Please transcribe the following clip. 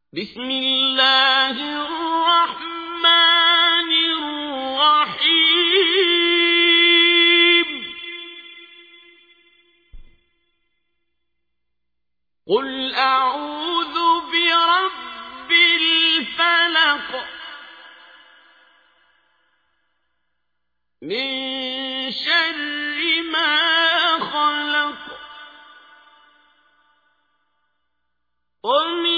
بسم الله الرحمن الرحيم قل أعوذ برب الفلق من شر ما خلق ومن